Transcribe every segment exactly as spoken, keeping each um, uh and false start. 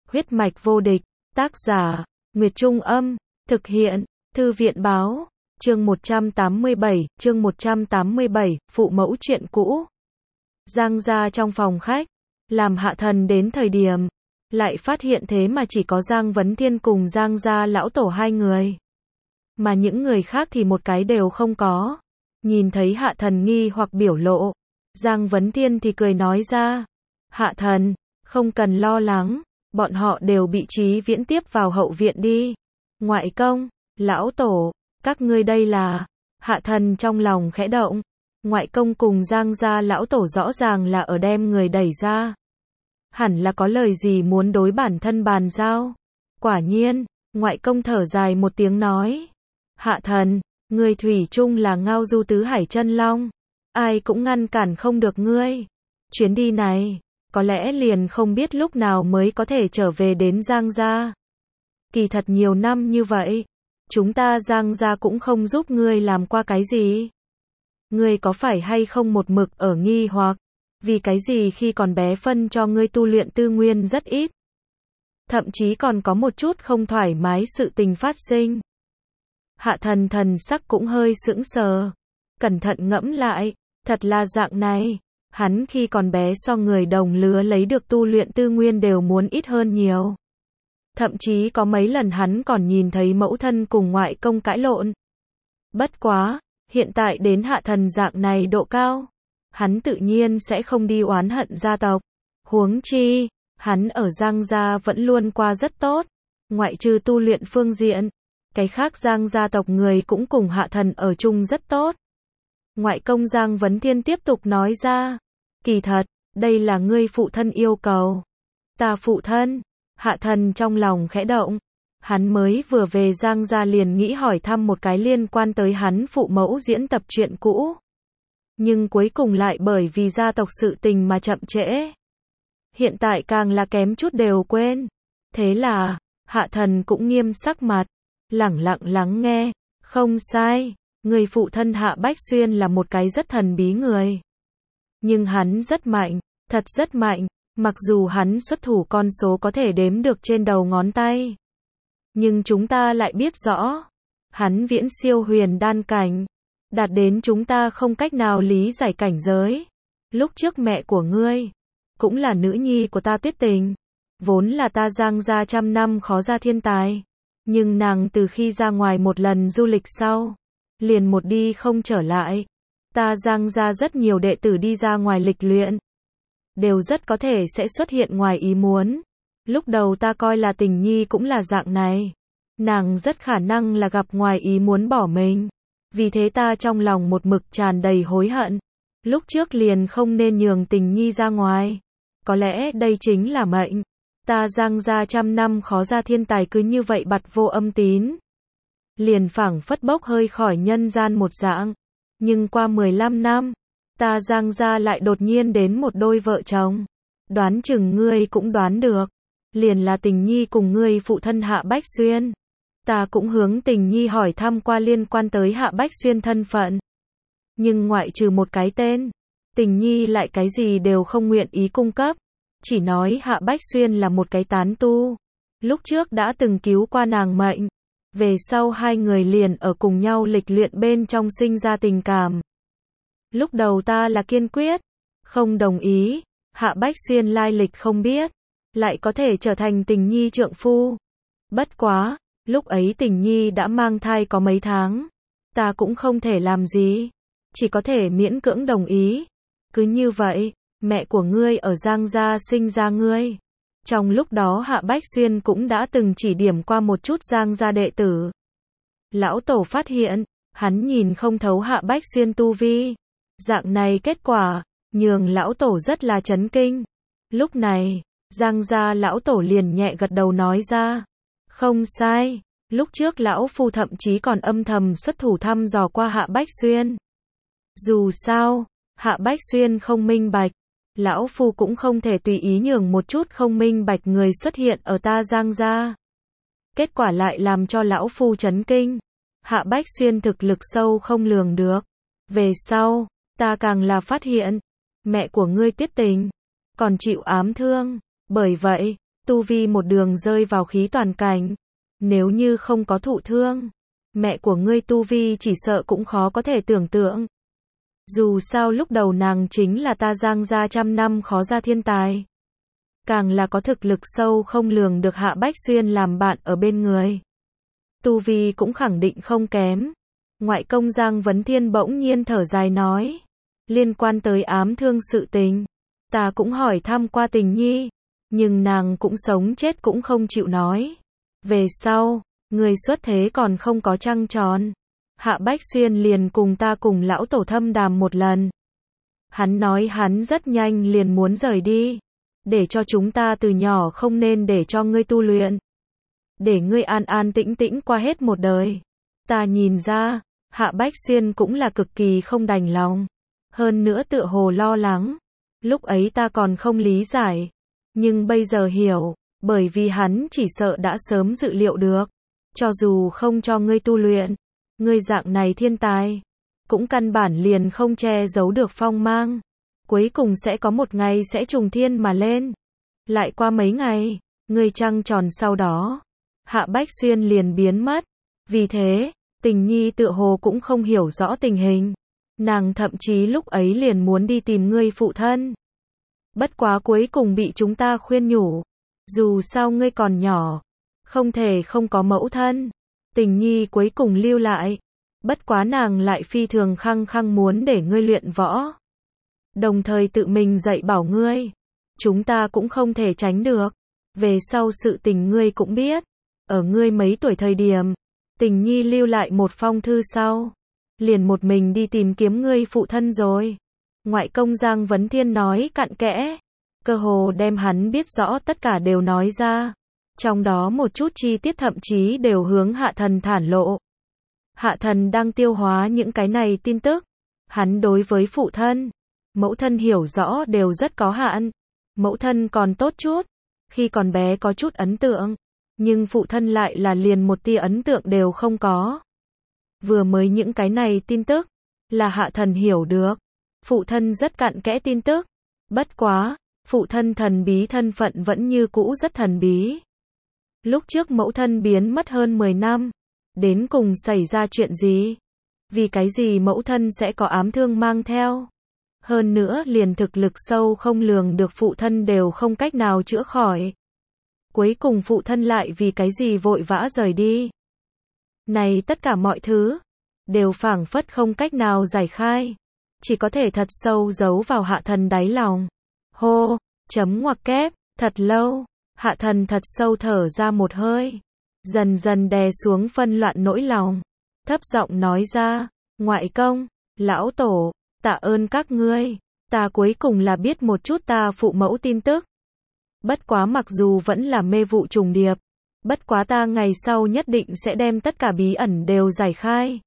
Huyết mạch vô địch, tác giả, Nguyệt Trung Âm, thực hiện, Thư viện Báo, chương một trăm tám mươi bảy, chương một trăm tám mươi bảy, phụ mẫu chuyện cũ. Giang gia trong phòng khách, làm Hạ Thần đến thời điểm, lại phát hiện thế mà chỉ có Giang Vấn Thiên cùng Giang gia lão tổ hai người. Mà những người khác thì một cái đều không có. Nhìn thấy Hạ Thần nghi hoặc biểu lộ, Giang Vấn Thiên thì cười nói ra, Hạ Thần, không cần lo lắng, bọn họ đều bị Chí Viễn tiếp vào hậu viện đi. Ngoại công, lão tổ, các ngươi đây là, Hạ Thần trong lòng khẽ động, ngoại công cùng Giang gia lão tổ rõ ràng là ở đem người đẩy ra. Hẳn là có lời gì muốn đối bản thân bàn giao. Quả nhiên, ngoại công thở dài một tiếng nói, Hạ Thần, ngươi thủy chung là ngao du tứ hải chân long, ai cũng ngăn cản không được ngươi. Chuyến đi này, có lẽ liền không biết lúc nào mới có thể trở về đến Giang gia. Kỳ thật nhiều năm như vậy, chúng ta Giang gia cũng không giúp ngươi làm qua cái gì. Ngươi có phải hay không một mực ở nghi hoặc, vì cái gì khi còn bé phân cho ngươi tu luyện tư nguyên rất ít. Thậm chí còn có một chút không thoải mái sự tình phát sinh. Hạ Thần thần sắc cũng hơi sững sờ, cẩn thận ngẫm lại, thật là dạng này, hắn khi còn bé so người đồng lứa lấy được tu luyện tư nguyên đều muốn ít hơn nhiều. Thậm chí có mấy lần hắn còn nhìn thấy mẫu thân cùng ngoại công cãi lộn. Bất quá, hiện tại đến Hạ Thần dạng này độ cao, hắn tự nhiên sẽ không đi oán hận gia tộc. Huống chi, hắn ở Giang gia vẫn luôn qua rất tốt, ngoại trừ tu luyện phương diện, cái khác Giang gia tộc người cũng cùng Hạ Thần ở chung rất tốt. Ngoại công Giang Vấn Thiên tiếp tục nói ra, kỳ thật, đây là ngươi phụ thân yêu cầu. Ta phụ thân, Hạ Thần trong lòng khẽ động, hắn mới vừa về Giang gia liền nghĩ hỏi thăm một cái liên quan tới hắn phụ mẫu diễn tập chuyện cũ. Nhưng cuối cùng lại bởi vì gia tộc sự tình mà chậm trễ. Hiện tại càng là kém chút đều quên. Thế là, Hạ Thần cũng nghiêm sắc mặt, lẳng lặng lắng nghe, không sai, người phụ thân Hạ Bách Xuyên là một cái rất thần bí người. Nhưng hắn rất mạnh, thật rất mạnh, mặc dù hắn xuất thủ con số có thể đếm được trên đầu ngón tay. Nhưng chúng ta lại biết rõ, hắn viễn siêu huyền đan cảnh, đạt đến chúng ta không cách nào lý giải cảnh giới. Lúc trước mẹ của ngươi, cũng là nữ nhi của ta Tuyết Tình, vốn là ta Giang gia trăm năm khó ra thiên tài. Nhưng nàng từ khi ra ngoài một lần du lịch sau, liền một đi không trở lại. Ta Giang gia rất nhiều đệ tử đi ra ngoài lịch luyện, đều rất có thể sẽ xuất hiện ngoài ý muốn. Lúc đầu ta coi là Tình nhi cũng là dạng này, nàng rất khả năng là gặp ngoài ý muốn bỏ mình. Vì thế ta trong lòng một mực tràn đầy hối hận, lúc trước liền không nên nhường Tình nhi ra ngoài. Có lẽ đây chính là mệnh. Ta Giang gia trăm năm khó ra thiên tài cứ như vậy bặt vô âm tín, liền phảng phất bốc hơi khỏi nhân gian một dạng. Nhưng qua mười lăm năm, ta Giang gia lại đột nhiên đến một đôi vợ chồng. Đoán chừng ngươi cũng đoán được, liền là Tình nhi cùng ngươi phụ thân Hạ Bách Xuyên. Ta cũng hướng Tình nhi hỏi thăm qua liên quan tới Hạ Bách Xuyên thân phận. Nhưng ngoại trừ một cái tên, Tình nhi lại cái gì đều không nguyện ý cung cấp. Chỉ nói Hạ Bách Xuyên là một cái tán tu, lúc trước đã từng cứu qua nàng mệnh. Về sau hai người liền ở cùng nhau lịch luyện bên trong sinh ra tình cảm. Lúc đầu ta là kiên quyết, không đồng ý, Hạ Bách Xuyên lai lịch không biết, lại có thể trở thành Tình nhi trượng phu. Bất quá, lúc ấy Tình nhi đã mang thai có mấy tháng, ta cũng không thể làm gì, chỉ có thể miễn cưỡng đồng ý. Cứ như vậy, mẹ của ngươi ở Giang gia sinh ra ngươi. Trong lúc đó Hạ Bách Xuyên cũng đã từng chỉ điểm qua một chút Giang gia đệ tử. Lão tổ phát hiện, hắn nhìn không thấu Hạ Bách Xuyên tu vi. Dạng này kết quả, nhường lão tổ rất là chấn kinh. Lúc này, Giang gia lão tổ liền nhẹ gật đầu nói ra, không sai, lúc trước lão phu thậm chí còn âm thầm xuất thủ thăm dò qua Hạ Bách Xuyên. Dù sao, Hạ Bách Xuyên không minh bạch, lão phu cũng không thể tùy ý nhường một chút không minh bạch người xuất hiện ở ta Giang gia. Kết quả lại làm cho lão phu chấn kinh. Hạ Bách Xuyên thực lực sâu không lường được. Về sau, ta càng là phát hiện, mẹ của ngươi Tuyết Tình còn chịu ám thương. Bởi vậy, tu vi một đường rơi vào khí toàn cảnh. Nếu như không có thụ thương, mẹ của ngươi tu vi chỉ sợ cũng khó có thể tưởng tượng. Dù sao lúc đầu nàng chính là ta Giang gia trăm năm khó ra thiên tài. Càng là có thực lực sâu không lường được Hạ Bách Xuyên làm bạn ở bên người. Tu vi cũng khẳng định không kém. Ngoại công Giang Vấn Thiên bỗng nhiên thở dài nói. Liên quan tới ám thương sự tình, ta cũng hỏi thăm qua Tình Nhi, nhưng nàng cũng sống chết cũng không chịu nói. Về sau, người xuất thế còn không có trăng tròn. Hạ Bách Xuyên liền cùng ta cùng lão tổ thâm đàm một lần. Hắn nói hắn rất nhanh liền muốn rời đi. Để cho chúng ta từ nhỏ không nên để cho ngươi tu luyện. Để ngươi an an tĩnh tĩnh qua hết một đời. Ta nhìn ra, Hạ Bách Xuyên cũng là cực kỳ không đành lòng. Hơn nữa tựa hồ lo lắng. Lúc ấy ta còn không lý giải. Nhưng bây giờ hiểu, bởi vì hắn chỉ sợ đã sớm dự liệu được. Cho dù không cho ngươi tu luyện, ngươi dạng này thiên tài, cũng căn bản liền không che giấu được phong mang. Cuối cùng sẽ có một ngày sẽ trùng thiên mà lên. Lại qua mấy ngày, ngươi trăng tròn sau đó, Hạ Bách Xuyên liền biến mất. Vì thế, Tình Nhi tựa hồ cũng không hiểu rõ tình hình. Nàng thậm chí lúc ấy liền muốn đi tìm ngươi phụ thân. Bất quá cuối cùng bị chúng ta khuyên nhủ. Dù sao ngươi còn nhỏ, không thể không có mẫu thân. Tình Nhi cuối cùng lưu lại. Bất quá nàng lại phi thường khăng khăng muốn để ngươi luyện võ. Đồng thời tự mình dạy bảo ngươi. Chúng ta cũng không thể tránh được. Về sau sự tình ngươi cũng biết. Ở ngươi mấy tuổi thời điểm, Tình Nhi lưu lại một phong thư sau. Liền một mình đi tìm kiếm ngươi phụ thân rồi. Ngoại công Giang Vấn Thiên nói cặn kẽ. Cơ hồ đem hắn biết rõ tất cả đều nói ra. Trong đó một chút chi tiết thậm chí đều hướng Hạ Thần thản lộ. Hạ Thần đang tiêu hóa những cái này tin tức. Hắn đối với phụ thân, mẫu thân hiểu rõ đều rất có hạn. Mẫu thân còn tốt chút, khi còn bé có chút ấn tượng. Nhưng phụ thân lại là liền một tia ấn tượng đều không có. Vừa mới những cái này tin tức, là Hạ Thần hiểu được. Phụ thân rất cặn kẽ tin tức. Bất quá, phụ thân thần bí thân phận vẫn như cũ rất thần bí. Lúc trước mẫu thân biến mất hơn mười năm. Đến cùng xảy ra chuyện gì? Vì cái gì mẫu thân sẽ có ám thương mang theo? Hơn nữa liền thực lực sâu không lường được phụ thân đều không cách nào chữa khỏi. Cuối cùng phụ thân lại vì cái gì vội vã rời đi? Này tất cả mọi thứ, đều phảng phất không cách nào giải khai. Chỉ có thể thật sâu giấu vào Hạ Thần đáy lòng. Hô, chấm ngoặc kép, thật lâu, Hạ Thần thật sâu thở ra một hơi. Dần dần đè xuống phân loạn nỗi lòng. Thấp giọng nói ra, ngoại công, lão tổ, tạ ơn các ngươi. Ta cuối cùng là biết một chút ta phụ mẫu tin tức. Bất quá mặc dù vẫn là mê vụ trùng điệp. Bất quá ta ngày sau nhất định sẽ đem tất cả bí ẩn đều giải khai.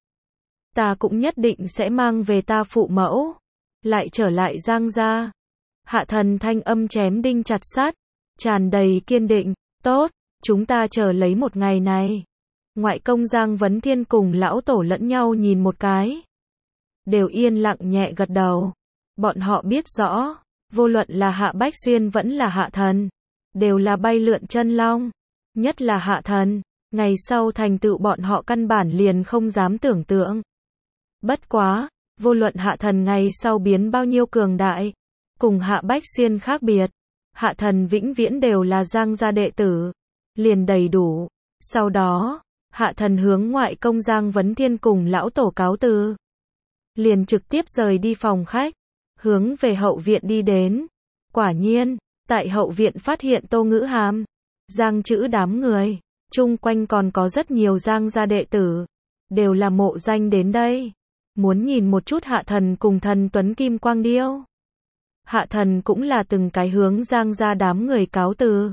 Ta cũng nhất định sẽ mang về ta phụ mẫu. Lại trở lại Giang gia. Hạ Thần thanh âm chém đinh chặt sắt, tràn đầy kiên định. Tốt, chúng ta chờ lấy một ngày này. Ngoại công Giang Vấn Thiên cùng lão tổ lẫn nhau nhìn một cái. Đều yên lặng nhẹ gật đầu. Bọn họ biết rõ, vô luận là Hạ Bách Xuyên vẫn là Hạ Thần, đều là bay lượn chân long. Nhất là Hạ Thần, ngày sau thành tựu bọn họ căn bản liền không dám tưởng tượng. Bất quá, vô luận Hạ Thần ngày sau biến bao nhiêu cường đại, cùng Hạ Bách Xuyên khác biệt, Hạ Thần vĩnh viễn đều là Giang gia đệ tử, liền đầy đủ. Sau đó, Hạ Thần hướng ngoại công Giang Vấn Thiên cùng lão tổ cáo từ, liền trực tiếp rời đi phòng khách, hướng về hậu viện đi đến. Quả nhiên, tại hậu viện phát hiện Tô Ngữ Hàm, Giang Chữ đám người, chung quanh còn có rất nhiều Giang gia đệ tử, đều là mộ danh đến đây, muốn nhìn một chút Hạ Thần cùng thần tuấn Kim Quang Điêu. Hạ Thần cũng là từng cái hướng Giang gia đám người cáo từ.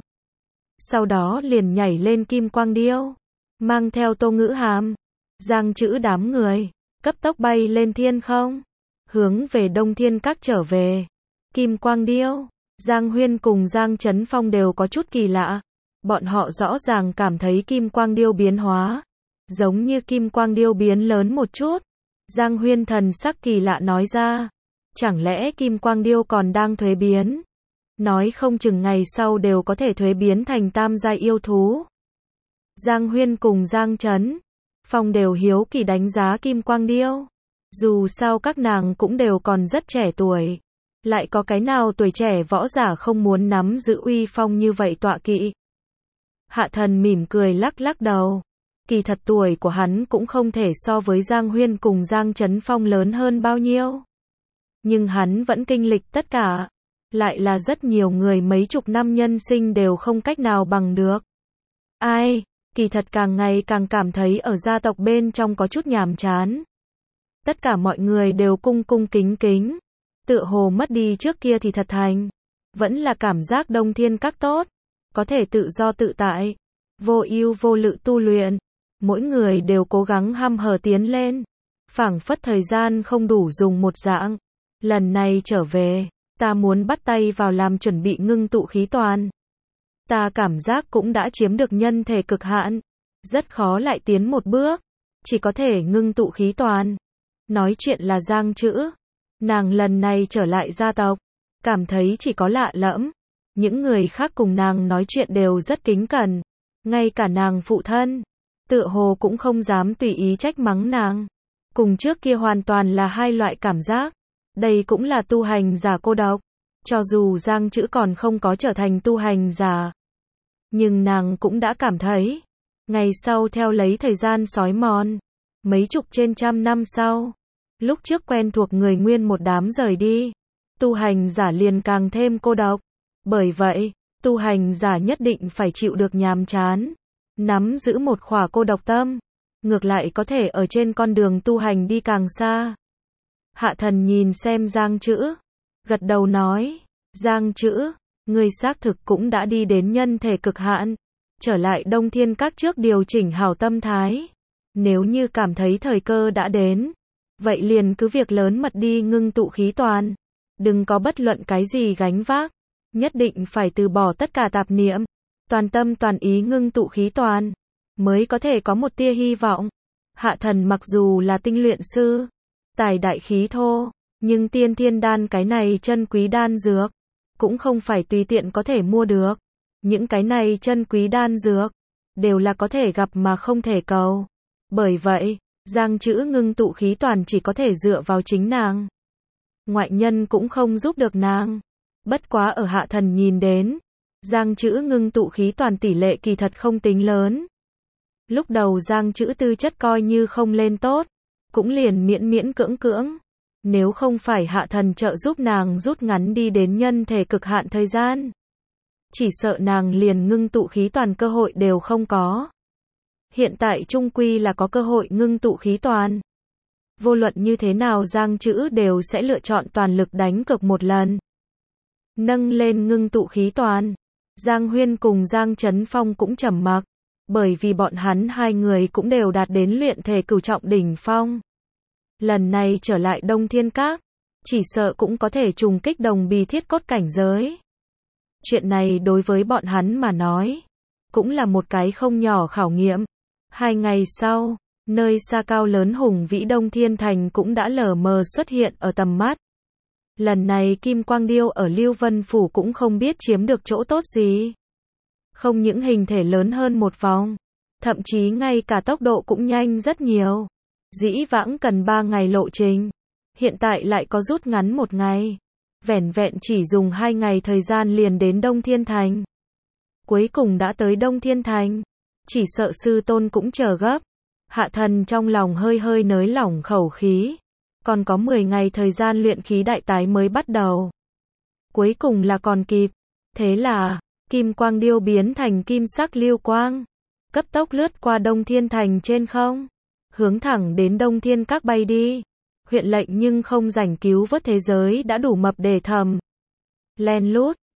Sau đó liền nhảy lên Kim Quang Điêu, mang theo Tô Ngữ Hàm, Giang Chữ đám người, cấp tốc bay lên thiên không, hướng về Đông Thiên Các trở về. Kim Quang Điêu, Giang Huyên cùng Giang Chấn Phong đều có chút kỳ lạ. Bọn họ rõ ràng cảm thấy Kim Quang Điêu biến hóa, giống như Kim Quang Điêu biến lớn một chút. Giang Huyên thần sắc kỳ lạ nói ra, chẳng lẽ Kim Quang Điêu còn đang thuế biến? nói không chừng ngày sau đều có thể thuế biến thành tam giai yêu thú. Giang Huyên cùng Giang Trấn Phong đều hiếu kỳ đánh giá Kim Quang Điêu. Dù sao các nàng cũng đều còn rất trẻ tuổi. Lại có cái nào tuổi trẻ võ giả không muốn nắm giữ uy phong như vậy tọa kỵ. Hạ Thần mỉm cười lắc lắc đầu. Kỳ thật tuổi của hắn cũng không thể so với Giang Huyên cùng Giang Trấn Phong lớn hơn bao nhiêu. Nhưng hắn vẫn kinh lịch tất cả. Lại là rất nhiều người mấy chục năm nhân sinh đều không cách nào bằng được. Ai, kỳ thật càng ngày càng cảm thấy ở gia tộc bên trong có chút nhàm chán. Tất cả mọi người đều cung cung kính kính. Tựa hồ mất đi trước kia thì thật thành. Vẫn là cảm giác Đông Thiên Các tốt. Có thể tự do tự tại. Vô ưu vô lự tu luyện. Mỗi người đều cố gắng hăm hở tiến lên. Phảng phất thời gian không đủ dùng một dạng. Lần này trở về, ta muốn bắt tay vào làm chuẩn bị ngưng tụ khí toàn. Ta cảm giác cũng đã chiếm được nhân thể cực hạn. Rất khó lại tiến một bước. Chỉ có thể ngưng tụ khí toàn. Nói chuyện là Giang Trữ. Nàng lần này trở lại gia tộc. Cảm thấy chỉ có lạ lẫm. Những người khác cùng nàng nói chuyện đều rất kính cẩn. Ngay cả nàng phụ thân. Tựa hồ cũng không dám tùy ý trách mắng nàng. Cùng trước kia hoàn toàn là hai loại cảm giác. Đây cũng là tu hành giả cô độc. Cho dù Giang Trữ còn không có trở thành tu hành giả. Nhưng nàng cũng đã cảm thấy. Ngày sau theo lấy thời gian sói mòn. Mấy chục trên trăm năm sau. Lúc trước quen thuộc người nguyên một đám rời đi. Tu hành giả liền càng thêm cô độc. Bởi vậy, tu hành giả nhất định phải chịu được nhàm chán. Nắm giữ một khỏa cô độc tâm. Ngược lại có thể ở trên con đường tu hành đi càng xa. Hạ Thần nhìn xem Giang Trữ. Gật đầu nói. Giang Trữ, ngươi xác thực cũng đã đi đến nhân thể cực hạn. Trở lại Đông Thiên Các trước điều chỉnh hảo tâm thái. Nếu như cảm thấy thời cơ đã đến. Vậy liền cứ việc lớn mật đi ngưng tụ khí toàn. Đừng có bất luận cái gì gánh vác. Nhất định phải từ bỏ tất cả tạp niệm. Toàn tâm toàn ý ngưng tụ khí toàn. Mới có thể có một tia hy vọng. Hạ Thần mặc dù là tinh luyện sư. Tài đại khí thô. Nhưng tiên thiên đan cái này chân quý đan dược. Cũng không phải tùy tiện có thể mua được. Những cái này chân quý đan dược. Đều là có thể gặp mà không thể cầu. Bởi vậy, Giang Trữ ngưng tụ khí toàn chỉ có thể dựa vào chính nàng. Ngoại nhân cũng không giúp được nàng. Bất quá ở Hạ Thần nhìn đến. Giang Trữ ngưng tụ khí toàn tỷ lệ kỳ thật không tính lớn. Lúc đầu Giang Trữ tư chất coi như không lên tốt. Cũng liền miễn miễn cưỡng cưỡng. Nếu không phải Hạ Thần trợ giúp nàng rút ngắn đi đến nhân thể cực hạn thời gian. Chỉ sợ nàng liền ngưng tụ khí toàn cơ hội đều không có. Hiện tại trung quy là có cơ hội ngưng tụ khí toàn. Vô luận như thế nào Giang Trữ đều sẽ lựa chọn toàn lực đánh cược một lần. Nâng lên ngưng tụ khí toàn. Giang Huyên cùng Giang Trấn Phong cũng trầm mặc. Bởi vì bọn hắn hai người cũng đều đạt đến luyện thể cửu trọng đỉnh phong. Lần này trở lại Đông Thiên Các. Chỉ sợ cũng có thể trùng kích đồng bì thiết cốt cảnh giới. Chuyện này đối với bọn hắn mà nói. Cũng là một cái không nhỏ khảo nghiệm. Hai ngày sau, nơi xa cao lớn hùng vĩ Đông Thiên Thành cũng đã lờ mờ xuất hiện ở tầm mắt. Lần này Kim Quang Điêu ở Lưu Vân Phủ cũng không biết chiếm được chỗ tốt gì. Không những hình thể lớn hơn một vòng, thậm chí ngay cả tốc độ cũng nhanh rất nhiều. Dĩ vãng cần ba ngày lộ trình, hiện tại lại có rút ngắn một ngày. Vẻn vẹn chỉ dùng hai ngày thời gian liền đến Đông Thiên Thành. Cuối cùng đã tới Đông Thiên Thành. Chỉ sợ sư tôn cũng chờ gấp. Hạ Thần trong lòng hơi hơi nới lỏng khẩu khí. Còn có mười ngày thời gian luyện khí đại tái mới bắt đầu. Cuối cùng là còn kịp. Thế là, Kim Quang Điêu biến thành kim sắc lưu quang. Cấp tốc lướt qua Đông Thiên Thành trên không. Hướng thẳng đến Đông Thiên Các bay đi. Huyện lệnh nhưng không rảnh cứu vớt thế giới đã đủ mập để thầm. Len lút,